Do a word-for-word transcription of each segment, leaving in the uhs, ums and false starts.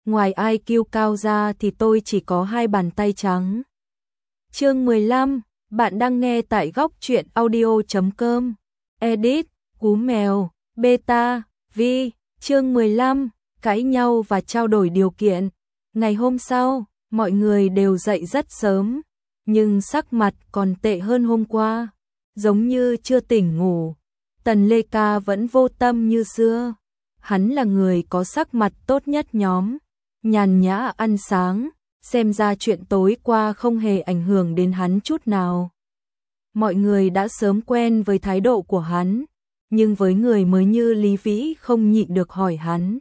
ngoài i kiu cao ra thì tôi chỉ có hai bàn tay trắng. Chương mười lăm, bạn đang nghe tại góc truyện audio chấm com. Edit, Cú Mèo, Beta, Vi, chương mười lăm, cãi nhau và trao đổi điều kiện. Ngày hôm sau, mọi người đều dậy rất sớm, nhưng sắc mặt còn tệ hơn hôm qua, giống như chưa tỉnh ngủ. Tần Lê Ca vẫn vô tâm như xưa. Hắn là người có sắc mặt tốt nhất nhóm, nhàn nhã ăn sáng, xem ra chuyện tối qua không hề ảnh hưởng đến hắn chút nào. Mọi người đã sớm quen với thái độ của hắn, nhưng với người mới như Lý Vĩ không nhịn được hỏi hắn.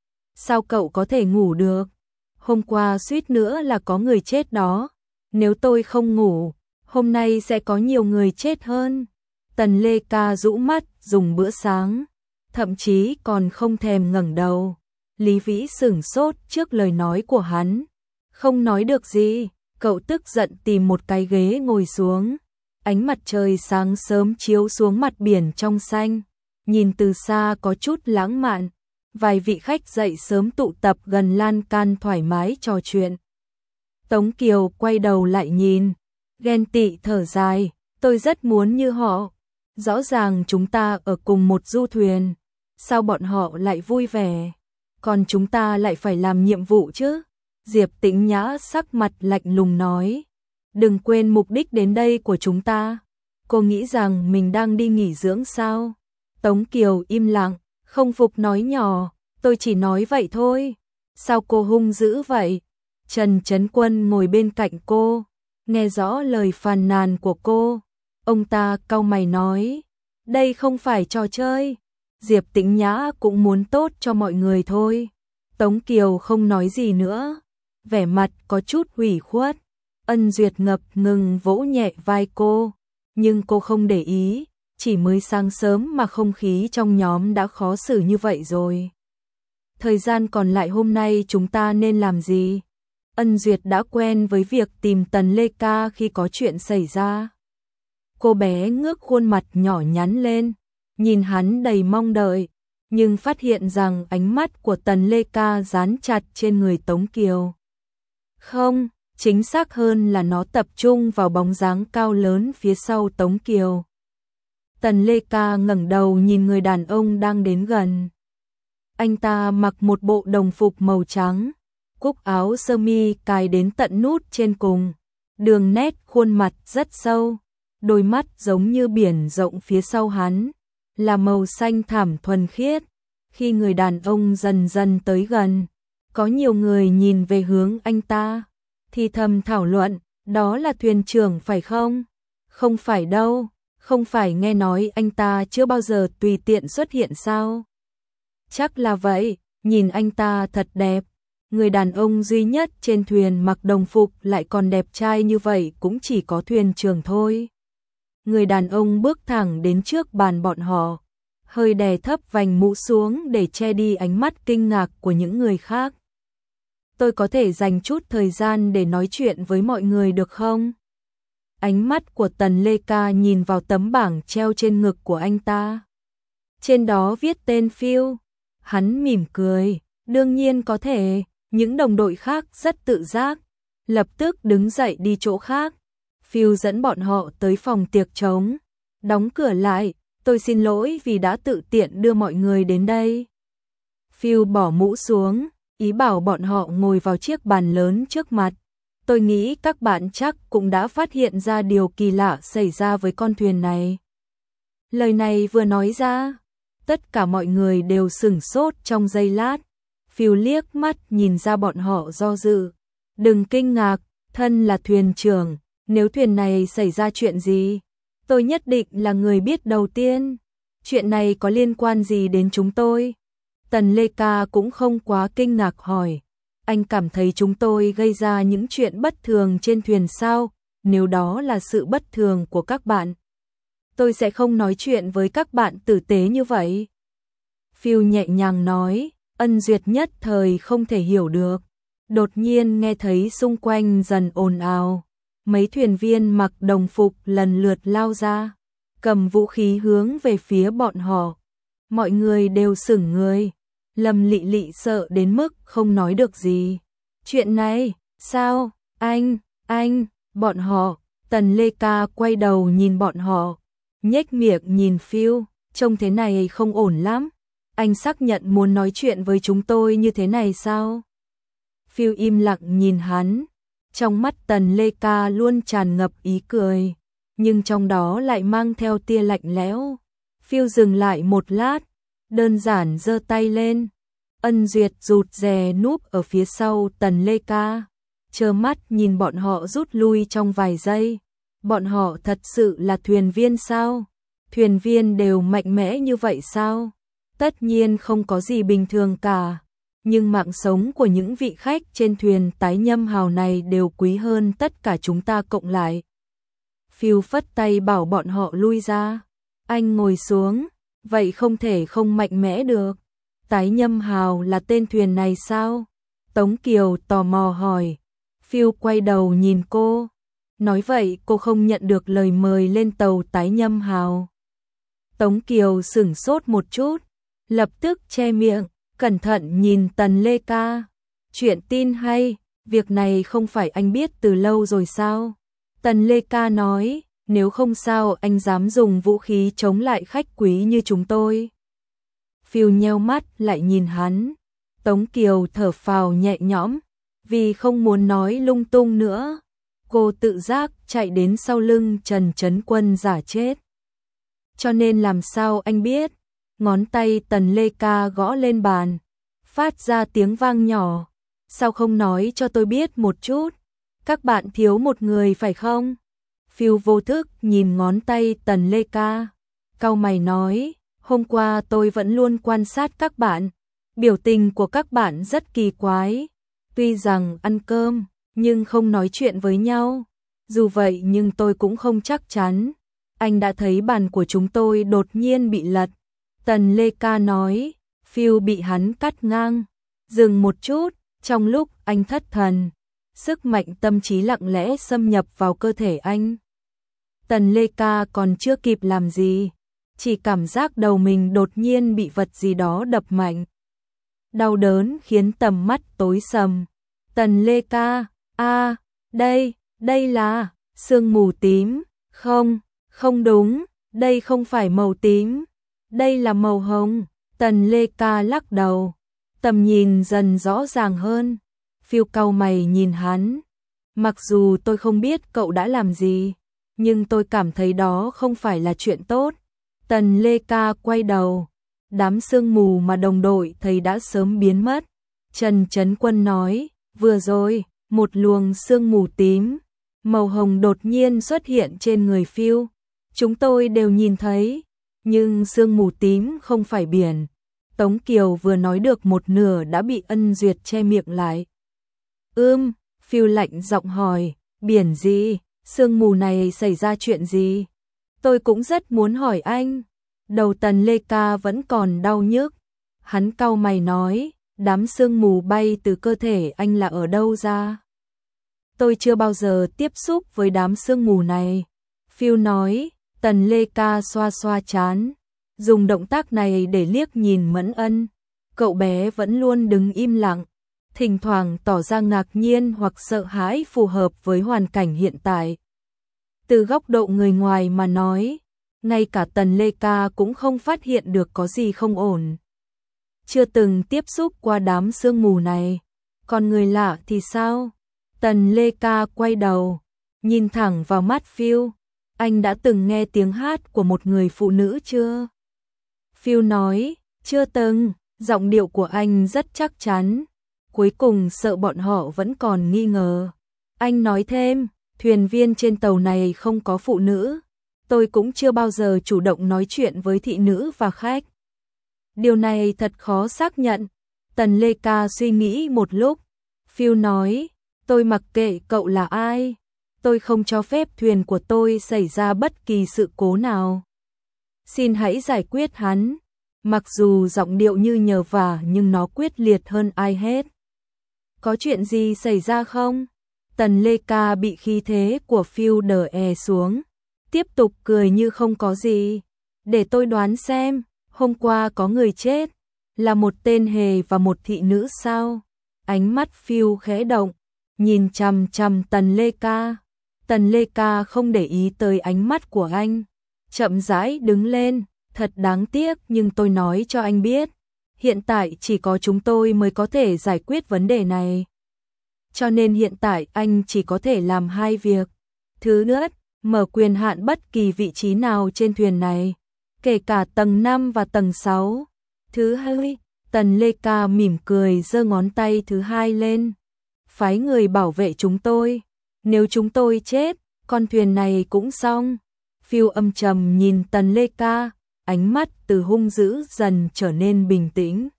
Sao cậu có thể ngủ được? Hôm qua suýt nữa là có người chết đó. Nếu tôi không ngủ, hôm nay sẽ có nhiều người chết hơn. Tần Lê Ca rũ mắt dùng bữa sáng, thậm chí còn không thèm ngẩng đầu. Lý Vĩ sửng sốt trước lời nói của hắn. Không nói được gì, cậu tức giận tìm một cái ghế ngồi xuống. Ánh mặt trời sáng sớm chiếu xuống mặt biển trong xanh, nhìn từ xa có chút lãng mạn. Vài vị khách dậy sớm tụ tập gần lan can thoải mái trò chuyện. Tống Kiều quay đầu lại nhìn, ghen tị thở dài, tôi rất muốn như họ. Rõ ràng chúng ta ở cùng một du thuyền, sao bọn họ lại vui vẻ, còn chúng ta lại phải làm nhiệm vụ chứ? Diệp Tĩnh Nhã sắc mặt lạnh lùng nói, đừng quên mục đích đến đây của chúng ta. Cô nghĩ rằng mình đang đi nghỉ dưỡng sao? Tống Kiều im lặng, không phục nói nhỏ, tôi chỉ nói vậy thôi. Sao cô hung dữ vậy? Trần Chấn Quân ngồi bên cạnh cô, nghe rõ lời phàn nàn của cô. Ông ta cau mày nói, đây không phải trò chơi. Diệp Tĩnh Nhã cũng muốn tốt cho mọi người thôi. Tống Kiều không nói gì nữa, vẻ mặt có chút hủy khuất. Ân Duyệt ngập ngừng vỗ nhẹ vai cô, nhưng cô không để ý, chỉ mới sáng sớm mà không khí trong nhóm đã khó xử như vậy rồi. Thời gian còn lại hôm nay chúng ta nên làm gì? Ân Duyệt đã quen với việc tìm Tần Lê Ca khi có chuyện xảy ra. Cô bé ngước khuôn mặt nhỏ nhắn lên, nhìn hắn đầy mong đợi, nhưng phát hiện rằng ánh mắt của Tần Lê Ca dán chặt trên người Tống Kiều. Không, chính xác hơn là nó tập trung vào bóng dáng cao lớn phía sau Tống Kiều. Tần Lê Ca ngẩng đầu nhìn người đàn ông đang đến gần. Anh ta mặc một bộ đồng phục màu trắng, cúc áo sơ mi cài đến tận nút trên cùng, đường nét khuôn mặt rất sâu, đôi mắt giống như biển rộng phía sau hắn, là màu xanh thẳm thuần khiết. Khi người đàn ông dần dần tới gần, có nhiều người nhìn về hướng anh ta, thì thầm thảo luận, đó là thuyền trưởng phải không? Không phải đâu, không phải nghe nói anh ta chưa bao giờ tùy tiện xuất hiện sao? Chắc là vậy, nhìn anh ta thật đẹp. Người đàn ông duy nhất trên thuyền mặc đồng phục lại còn đẹp trai như vậy cũng chỉ có thuyền trưởng thôi. Người đàn ông bước thẳng đến trước bàn bọn họ, hơi đè thấp vành mũ xuống để che đi ánh mắt kinh ngạc của những người khác. Tôi có thể dành chút thời gian để nói chuyện với mọi người được không? Ánh mắt của Tần Lê Ca nhìn vào tấm bảng treo trên ngực của anh ta. Trên đó viết tên Phil. Hắn mỉm cười, đương nhiên có thể. Những đồng đội khác rất tự giác, lập tức đứng dậy đi chỗ khác. Phil dẫn bọn họ tới phòng tiệc trống, đóng cửa lại, tôi xin lỗi vì đã tự tiện đưa mọi người đến đây. Phil bỏ mũ xuống, ý bảo bọn họ ngồi vào chiếc bàn lớn trước mặt. Tôi nghĩ các bạn chắc cũng đã phát hiện ra điều kỳ lạ xảy ra với con thuyền này. Lời này vừa nói ra, tất cả mọi người đều sửng sốt trong giây lát. Phil liếc mắt nhìn ra bọn họ do dự. Đừng kinh ngạc, thân là thuyền trưởng, nếu thuyền này xảy ra chuyện gì, tôi nhất định là người biết đầu tiên. Chuyện này có liên quan gì đến chúng tôi? Tần Lê Ca cũng không quá kinh ngạc hỏi. Anh cảm thấy chúng tôi gây ra những chuyện bất thường trên thuyền sao? Nếu đó là sự bất thường của các bạn, tôi sẽ không nói chuyện với các bạn tử tế như vậy. Phil nhẹ nhàng nói. Ân Duyệt nhất thời không thể hiểu được, đột nhiên nghe thấy xung quanh dần ồn ào, mấy thuyền viên mặc đồng phục lần lượt lao ra, cầm vũ khí hướng về phía bọn họ. Mọi người đều sững người, Lâm Lị Lị sợ đến mức không nói được gì. Chuyện này, sao, anh, anh, bọn họ, Tần Lê Ca quay đầu nhìn bọn họ, nhếch miệng nhìn Phiêu, trông thế này không ổn lắm. Anh xác nhận muốn nói chuyện với chúng tôi như thế này sao? Phiêu im lặng nhìn hắn, trong mắt Tần Lê Ca luôn tràn ngập ý cười, nhưng trong đó lại mang theo tia lạnh lẽo. Phiêu dừng lại một lát, đơn giản giơ tay lên. Ân Duyệt rụt rè núp ở phía sau Tần Lê Ca, trơ mắt nhìn bọn họ rút lui trong vài giây. Bọn họ thật sự là thuyền viên sao? Thuyền viên đều mạnh mẽ như vậy sao? Tất nhiên không có gì bình thường cả, nhưng mạng sống của những vị khách trên thuyền tái nhâm hào này đều quý hơn tất cả chúng ta cộng lại. Phiêu phất tay bảo bọn họ lui ra. Anh ngồi xuống, vậy không thể không mạnh mẽ được. Tái nhâm hào là tên thuyền này sao? Tống Kiều tò mò hỏi. Phiêu quay đầu nhìn cô. Nói vậy cô không nhận được lời mời lên tàu tái nhâm hào. Tống Kiều sửng sốt một chút, lập tức che miệng, cẩn thận nhìn Tần Lê Ca. Chuyện tin hay, việc này không phải anh biết từ lâu rồi sao? Tần Lê Ca nói, nếu không sao anh dám dùng vũ khí chống lại khách quý như chúng tôi. Phiêu nheo mắt lại nhìn hắn. Tống Kiều thở phào nhẹ nhõm, vì không muốn nói lung tung nữa. Cô tự giác chạy đến sau lưng Trần Trấn Quân giả chết. Cho nên làm sao anh biết? Ngón tay Tần Lê Ca gõ lên bàn, phát ra tiếng vang nhỏ. Sao không nói cho tôi biết một chút? Các bạn thiếu một người phải không? Phiêu vô thức nhìn ngón tay Tần Lê Ca, cau mày nói, hôm qua tôi vẫn luôn quan sát các bạn, biểu tình của các bạn rất kỳ quái, tuy rằng ăn cơm, nhưng không nói chuyện với nhau. Dù vậy nhưng tôi cũng không chắc chắn. Anh đã thấy bàn của chúng tôi đột nhiên bị lật. Tần Lê Ca nói, Phiêu bị hắn cắt ngang, dừng một chút, trong lúc anh thất thần, sức mạnh tâm trí lặng lẽ xâm nhập vào cơ thể anh. Tần Lê Ca còn chưa kịp làm gì, chỉ cảm giác đầu mình đột nhiên bị vật gì đó đập mạnh. Đau đớn khiến tầm mắt tối sầm. Tần Lê Ca, a, đây, đây là sương mù tím, không, không đúng, đây không phải màu tím, đây là màu hồng. Tần Lê Ca lắc đầu, tầm nhìn dần rõ ràng hơn. Phiêu cau mày nhìn hắn, mặc dù tôi không biết cậu đã làm gì, nhưng tôi cảm thấy đó không phải là chuyện tốt. Tần Lê Ca quay đầu, đám sương mù mà đồng đội thấy đã sớm biến mất. Trần Trấn Quân nói, vừa rồi, một luồng sương mù tím, màu hồng đột nhiên xuất hiện trên người Phiêu. Chúng tôi đều nhìn thấy, nhưng sương mù tím không phải biển. Tống Kiều vừa nói được một nửa đã bị Ân Duyệt che miệng lại. Ưm, Phiêu lạnh giọng hỏi, biển gì, sương mù này xảy ra chuyện gì? Tôi cũng rất muốn hỏi anh. Đầu Tần Lê Ca vẫn còn đau nhức. Hắn cau mày nói, đám sương mù bay từ cơ thể anh là ở đâu ra? Tôi chưa bao giờ tiếp xúc với đám sương mù này. Phiêu nói. Tần Lê Ca xoa xoa trán, dùng động tác này để liếc nhìn Mẫn Ân. Cậu bé vẫn luôn đứng im lặng, thỉnh thoảng tỏ ra ngạc nhiên hoặc sợ hãi phù hợp với hoàn cảnh hiện tại. Từ góc độ người ngoài mà nói, ngay cả Tần Lê Ca cũng không phát hiện được có gì không ổn. Chưa từng tiếp xúc qua đám sương mù này, còn người lạ thì sao? Tần Lê Ca quay đầu, nhìn thẳng vào mắt Phiêu. Anh đã từng nghe tiếng hát của một người phụ nữ chưa? Phiêu nói, chưa từng, giọng điệu của anh rất chắc chắn. Cuối cùng sợ bọn họ vẫn còn nghi ngờ. Anh nói thêm, thuyền viên trên tàu này không có phụ nữ. Tôi cũng chưa bao giờ chủ động nói chuyện với thị nữ và khách. Điều này thật khó xác nhận. Tần Lê Ca suy nghĩ một lúc. Phiêu nói, tôi mặc kệ cậu là ai. Tôi không cho phép thuyền của tôi xảy ra bất kỳ sự cố nào. Xin hãy giải quyết hắn. Mặc dù giọng điệu như nhờ vả nhưng nó quyết liệt hơn ai hết. Có chuyện gì xảy ra không? Tần Lê Ca bị khí thế của Phiêu đè e xuống, tiếp tục cười như không có gì. Để tôi đoán xem, hôm qua có người chết, Là một tên hề và một thị nữ sao? Ánh mắt Phil khẽ động, nhìn chằm chằm Tần Lê Ca. Tần Lê Ca không để ý tới ánh mắt của anh, chậm rãi đứng lên, thật đáng tiếc nhưng tôi nói cho anh biết, hiện tại chỉ có chúng tôi mới có thể giải quyết vấn đề này. Cho nên hiện tại anh chỉ có thể làm hai việc. Thứ nhất, mở quyền hạn bất kỳ vị trí nào trên thuyền này, kể cả tầng năm và tầng sáu. Thứ hai, Tần Lê Ca mỉm cười giơ ngón tay thứ hai lên. Phái người bảo vệ chúng tôi. Nếu chúng tôi chết, con thuyền này cũng xong. Phil âm trầm nhìn Tần Lê Ca, ánh mắt từ hung dữ dần trở nên bình tĩnh.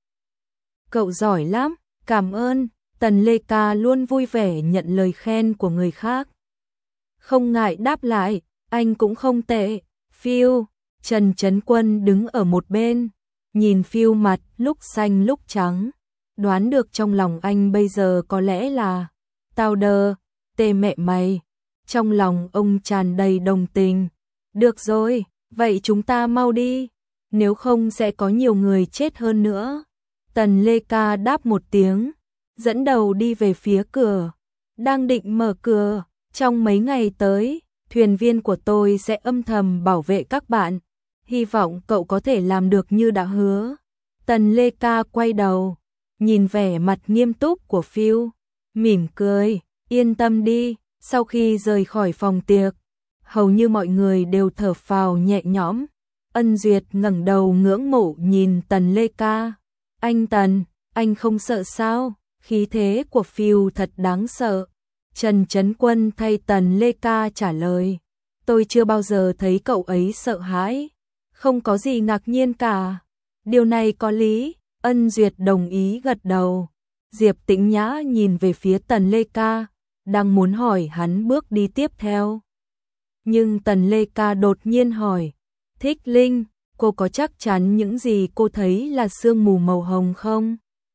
Cậu giỏi lắm, cảm ơn. Tần Lê Ca luôn vui vẻ nhận lời khen của người khác. Không ngại đáp lại, anh cũng không tệ. Phil, Trần Chấn Quân đứng ở một bên, nhìn Phil mặt lúc xanh lúc trắng, đoán được trong lòng anh bây giờ có lẽ là tao đơ, tê mẹ mày. Trong lòng ông tràn đầy đồng tình. Được rồi, vậy chúng ta mau đi, nếu không sẽ có nhiều người chết hơn nữa. Tần Lê Ca đáp một tiếng, dẫn đầu đi về phía cửa. Đang định mở cửa, trong mấy ngày tới, thuyền viên của tôi sẽ âm thầm bảo vệ các bạn. Hy vọng cậu có thể làm được như đã hứa. Tần Lê Ca quay đầu, nhìn vẻ mặt nghiêm túc của Phil, mỉm cười, yên tâm đi. Sau khi rời khỏi phòng tiệc, hầu như mọi người đều thở phào nhẹ nhõm. Ân Duyệt ngẩng đầu ngưỡng mộ nhìn Tần Lê Ca. Anh Tần, anh không sợ sao? Khí thế của Phil thật đáng sợ. Trần Chấn Quân thay Tần Lê Ca trả lời. Tôi chưa bao giờ thấy cậu ấy sợ hãi. Không có gì ngạc nhiên cả. Điều này có lý. Ân Duyệt đồng ý gật đầu. Diệp Tĩnh Nhã nhìn về phía Tần Lê Ca, đang muốn hỏi hắn bước đi tiếp theo. Nhưng Tần Lê Ca đột nhiên hỏi, Thích Linh, cô có chắc chắn những gì cô thấy là sương mù màu hồng không?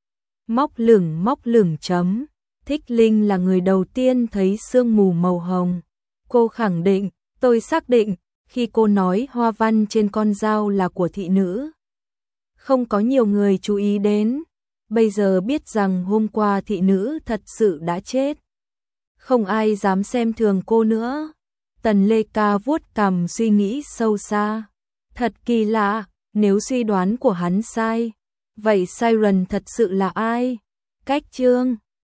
Móc lửng móc lửng chấm. Thích Linh là người đầu tiên thấy sương mù màu hồng. Cô khẳng định, tôi xác định, khi cô nói hoa văn trên con dao là của thị nữ. Không có nhiều người chú ý đến. Bây giờ biết rằng hôm qua thị nữ thật sự đã chết. Không ai dám xem thường cô nữa. Tần Lê Ca vuốt cằm suy nghĩ sâu xa. Thật kỳ lạ, nếu suy đoán của hắn sai, vậy Siren thật sự là ai? Cách chương